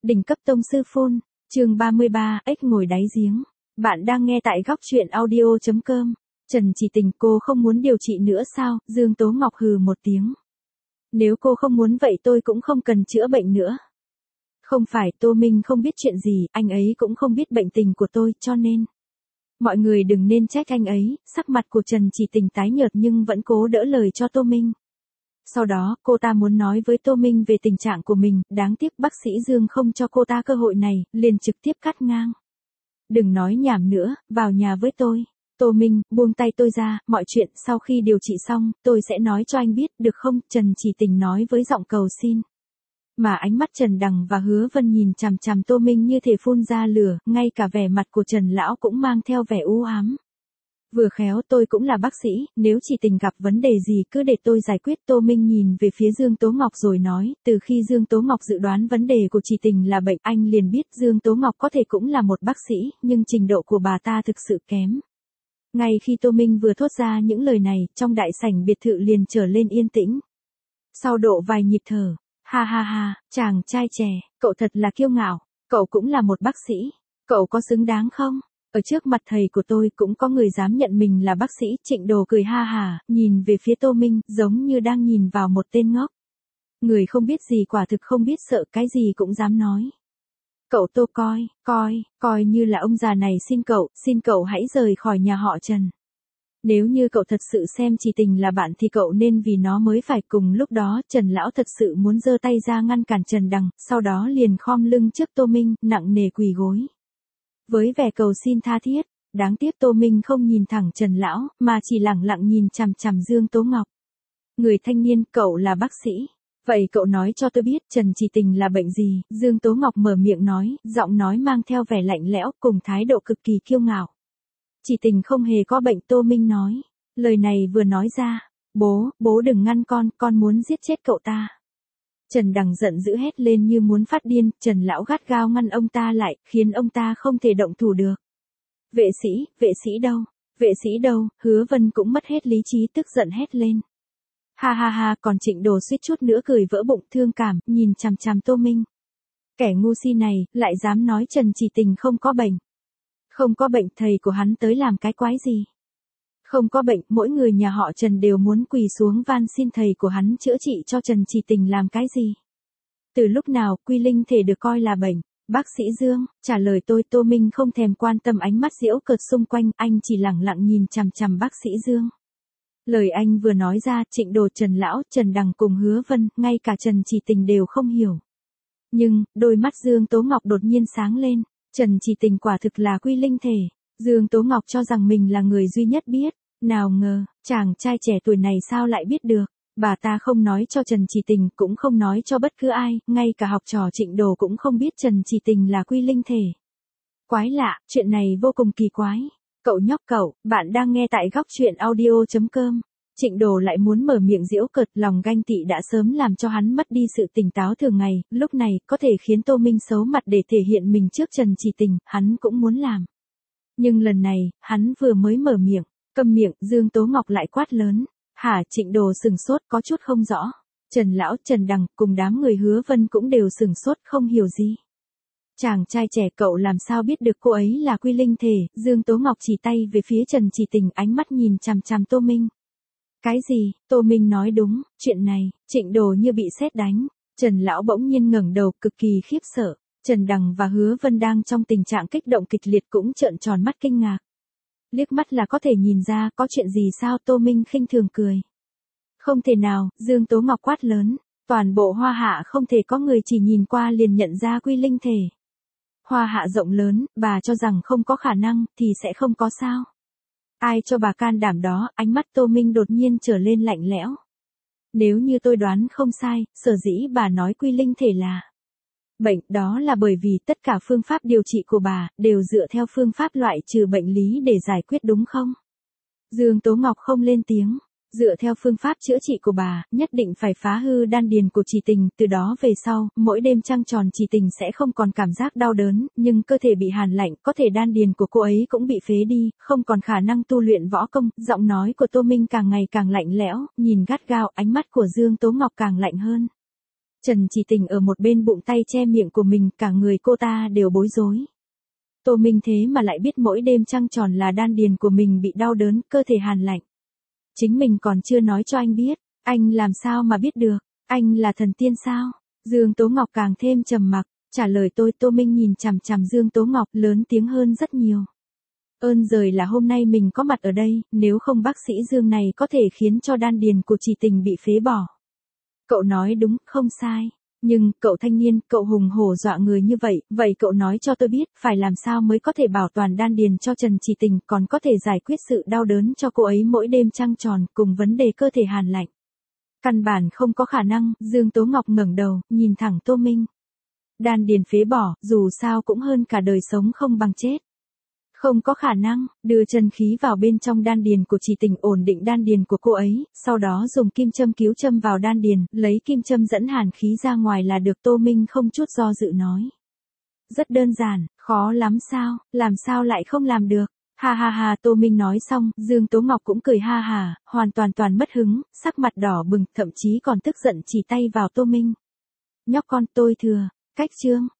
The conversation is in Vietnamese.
Đỉnh cấp tông sư phun, chương 33, ếch ngồi đáy giếng. Bạn đang nghe tại góc truyện audio.com. Trần Chỉ Tình, cô không muốn điều trị nữa sao? Dương Tố Ngọc hừ một tiếng. Nếu cô không muốn vậy tôi cũng không cần chữa bệnh nữa. Không phải, Tô Minh không biết chuyện gì, anh ấy cũng không biết bệnh tình của tôi, cho nên mọi người đừng nên trách anh ấy. Sắc mặt của Trần Chỉ Tình tái nhợt nhưng vẫn cố đỡ lời cho Tô Minh. Sau đó, cô ta muốn nói với Tô Minh về tình trạng của mình, đáng tiếc bác sĩ Dương không cho cô ta cơ hội này, liền trực tiếp cắt ngang. Đừng nói nhảm nữa, vào nhà với tôi. Tô Minh, buông tay tôi ra, mọi chuyện sau khi điều trị xong, tôi sẽ nói cho anh biết, được không? Trần Chỉ Tình nói với giọng cầu xin. Mà ánh mắt Trần Đằng và Hứa Vân nhìn chằm chằm Tô Minh như thể phun ra lửa, ngay cả vẻ mặt của Trần Lão cũng mang theo vẻ u ám. Vừa khéo tôi cũng là bác sĩ, nếu Chỉ Tình gặp vấn đề gì cứ để tôi giải quyết. Tô Minh nhìn về phía Dương Tố Ngọc rồi nói, từ khi Dương Tố Ngọc dự đoán vấn đề của Chỉ Tình là bệnh, anh liền biết Dương Tố Ngọc có thể cũng là một bác sĩ, nhưng trình độ của bà ta thực sự kém. Ngay khi Tô Minh vừa thốt ra những lời này, trong đại sảnh biệt thự liền trở lên yên tĩnh. Sau độ vài nhịp thở, ha ha ha, chàng trai trẻ, cậu thật là kiêu ngạo, cậu cũng là một bác sĩ, cậu có xứng đáng không? Ở trước mặt thầy của tôi cũng có người dám nhận mình là bác sĩ. Trịnh Đồ cười ha hả, nhìn về phía Tô Minh, giống như đang nhìn vào một tên ngốc. Người không biết gì quả thực không biết sợ, cái gì cũng dám nói. Cậu Tô coi như là ông già này xin cậu hãy rời khỏi nhà họ Trần. Nếu như cậu thật sự xem Chỉ Tình là bạn thì cậu nên vì nó mới phải. Cùng lúc đó Trần Lão thật sự muốn giơ tay ra ngăn cản Trần Đằng, sau đó liền khom lưng trước Tô Minh, nặng nề quỳ gối. Với vẻ cầu xin tha thiết, đáng tiếc Tô Minh không nhìn thẳng Trần Lão, mà chỉ lẳng lặng nhìn chằm chằm Dương Tố Ngọc. Người thanh niên, cậu là bác sĩ. Vậy cậu nói cho tôi biết Trần Chỉ Tình là bệnh gì? Dương Tố Ngọc mở miệng nói, giọng nói mang theo vẻ lạnh lẽo cùng thái độ cực kỳ kiêu ngạo. Chỉ Tình không hề có bệnh, Tô Minh nói. Lời này vừa nói ra, bố đừng ngăn con muốn giết chết cậu ta. Trần Đằng giận dữ hét lên như muốn phát điên, Trần Lão gắt gao ngăn ông ta lại, khiến ông ta không thể động thủ được. Vệ sĩ đâu, Hứa Vân cũng mất hết lý trí tức giận hét lên. Ha ha ha, còn Trịnh Đồ suýt chút nữa cười vỡ bụng thương cảm, nhìn chằm chằm Tô Minh. Kẻ ngu si này, lại dám nói Trần Chỉ Tình không có bệnh. Không có bệnh, thầy của hắn tới làm cái quái gì? Không có bệnh, mỗi người nhà họ Trần đều muốn quỳ xuống van xin thầy của hắn chữa trị cho Trần Chỉ Tình làm cái gì? Từ lúc nào quy linh thể được coi là bệnh? Bác sĩ Dương, trả lời tôi. Tô Minh không thèm quan tâm ánh mắt giễu cợt xung quanh, anh chỉ lẳng lặng nhìn chằm chằm bác sĩ Dương. Lời anh vừa nói ra, Trịnh Đồ, Trần Lão, Trần Đằng cùng Hứa Vân, ngay cả Trần Chỉ Tình đều không hiểu. Nhưng, đôi mắt Dương Tố Ngọc đột nhiên sáng lên, Trần Chỉ Tình quả thực là quy linh thể. Dương Tố Ngọc cho rằng mình là người duy nhất biết, nào ngờ, chàng trai trẻ tuổi này sao lại biết được. Bà ta không nói cho Trần Chỉ Tình, cũng không nói cho bất cứ ai, ngay cả học trò Trịnh Đồ cũng không biết Trần Chỉ Tình là quy linh thể. Quái lạ, chuyện này vô cùng kỳ quái. Cậu nhóc cậu, bạn đang nghe tại góc truyện audio.com. Trịnh Đồ lại muốn mở miệng giễu cợt, lòng ganh tị đã sớm làm cho hắn mất đi sự tỉnh táo thường ngày, lúc này, có thể khiến Tô Minh xấu mặt để thể hiện mình trước Trần Chỉ Tình, hắn cũng muốn làm. Nhưng lần này, hắn vừa mới mở miệng, câm miệng, Dương Tố Ngọc lại quát lớn. Hả? Trịnh Đồ sừng sốt, có chút không rõ. Trần Lão, Trần Đằng, cùng đám người Hứa Vân cũng đều sừng sốt, không hiểu gì. Chàng trai trẻ, cậu làm sao biết được cô ấy là quy linh thể? Dương Tố Ngọc chỉ tay về phía Trần Chỉ Tình, ánh mắt nhìn chằm chằm Tô Minh. Cái gì? Tô Minh nói đúng, chuyện này, Trịnh Đồ như bị sét đánh. Trần Lão bỗng nhiên ngẩng đầu, cực kỳ khiếp sợ. Trần Đằng và Hứa Vân đang trong tình trạng kích động kịch liệt cũng trợn tròn mắt kinh ngạc. Liếc mắt là có thể nhìn ra có chuyện gì sao? Tô Minh khinh thường cười. Không thể nào, Dương Tố Ngọc quát lớn. Toàn bộ Hoa Hạ không thể có người chỉ nhìn qua liền nhận ra quy linh thể. Hoa Hạ rộng lớn, bà cho rằng không có khả năng, thì sẽ không có sao. Ai cho bà can đảm đó? Ánh mắt Tô Minh đột nhiên trở lên lạnh lẽo. Nếu như tôi đoán không sai, sở dĩ bà nói quy linh thể là bệnh, đó là bởi vì tất cả phương pháp điều trị của bà đều dựa theo phương pháp loại trừ bệnh lý để giải quyết đúng không? Dương Tố Ngọc không lên tiếng. Dựa theo phương pháp chữa trị của bà, nhất định phải phá hư đan điền của Chỉ Tình, từ đó về sau, mỗi đêm trăng tròn Chỉ Tình sẽ không còn cảm giác đau đớn, nhưng cơ thể bị hàn lạnh, có thể đan điền của cô ấy cũng bị phế đi, không còn khả năng tu luyện võ công. Giọng nói của Tô Minh càng ngày càng lạnh lẽo, nhìn gắt gao, ánh mắt của Dương Tố Ngọc càng lạnh hơn. Trần Chỉ Tình ở một bên bụng tay che miệng của mình, cả người cô ta đều bối rối. Tô Minh thế mà lại biết mỗi đêm trăng tròn là đan điền của mình bị đau đớn, cơ thể hàn lạnh. Chính mình còn chưa nói cho anh biết, anh làm sao mà biết được, anh là thần tiên sao? Dương Tố Ngọc càng thêm trầm mặc, trả lời tôi. Tô Minh nhìn chằm chằm Dương Tố Ngọc, lớn tiếng hơn rất nhiều. Ơn giời là hôm nay mình có mặt ở đây, nếu không bác sĩ Dương này có thể khiến cho đan điền của Chỉ Tình bị phế bỏ. Cậu nói đúng, không sai. Nhưng, cậu thanh niên, cậu hùng hổ dọa người như vậy cậu nói cho tôi biết, phải làm sao mới có thể bảo toàn đan điền cho Trần Chỉ Tình, còn có thể giải quyết sự đau đớn cho cô ấy mỗi đêm trăng tròn, cùng vấn đề cơ thể hàn lạnh. Căn bản không có khả năng. Dương Tố Ngọc ngẩng đầu, nhìn thẳng Tô Minh. Đan điền phế bỏ, dù sao cũng hơn cả đời sống không bằng chết. Không có khả năng. Đưa chân khí vào bên trong đan điền của Chỉ Tình, ổn định đan điền của cô ấy, sau đó dùng kim châm cứu châm vào đan điền, lấy kim châm dẫn hàn khí ra ngoài là được. Tô Minh không chút do dự nói. Rất đơn giản, khó lắm sao, làm sao lại không làm được. Ha ha ha. Tô Minh nói xong, Dương Tố Ngọc cũng cười ha ha, hoàn toàn mất hứng, sắc mặt đỏ bừng, thậm chí còn tức giận chỉ tay vào Tô Minh. Nhóc con, tôi thừa. Cách chương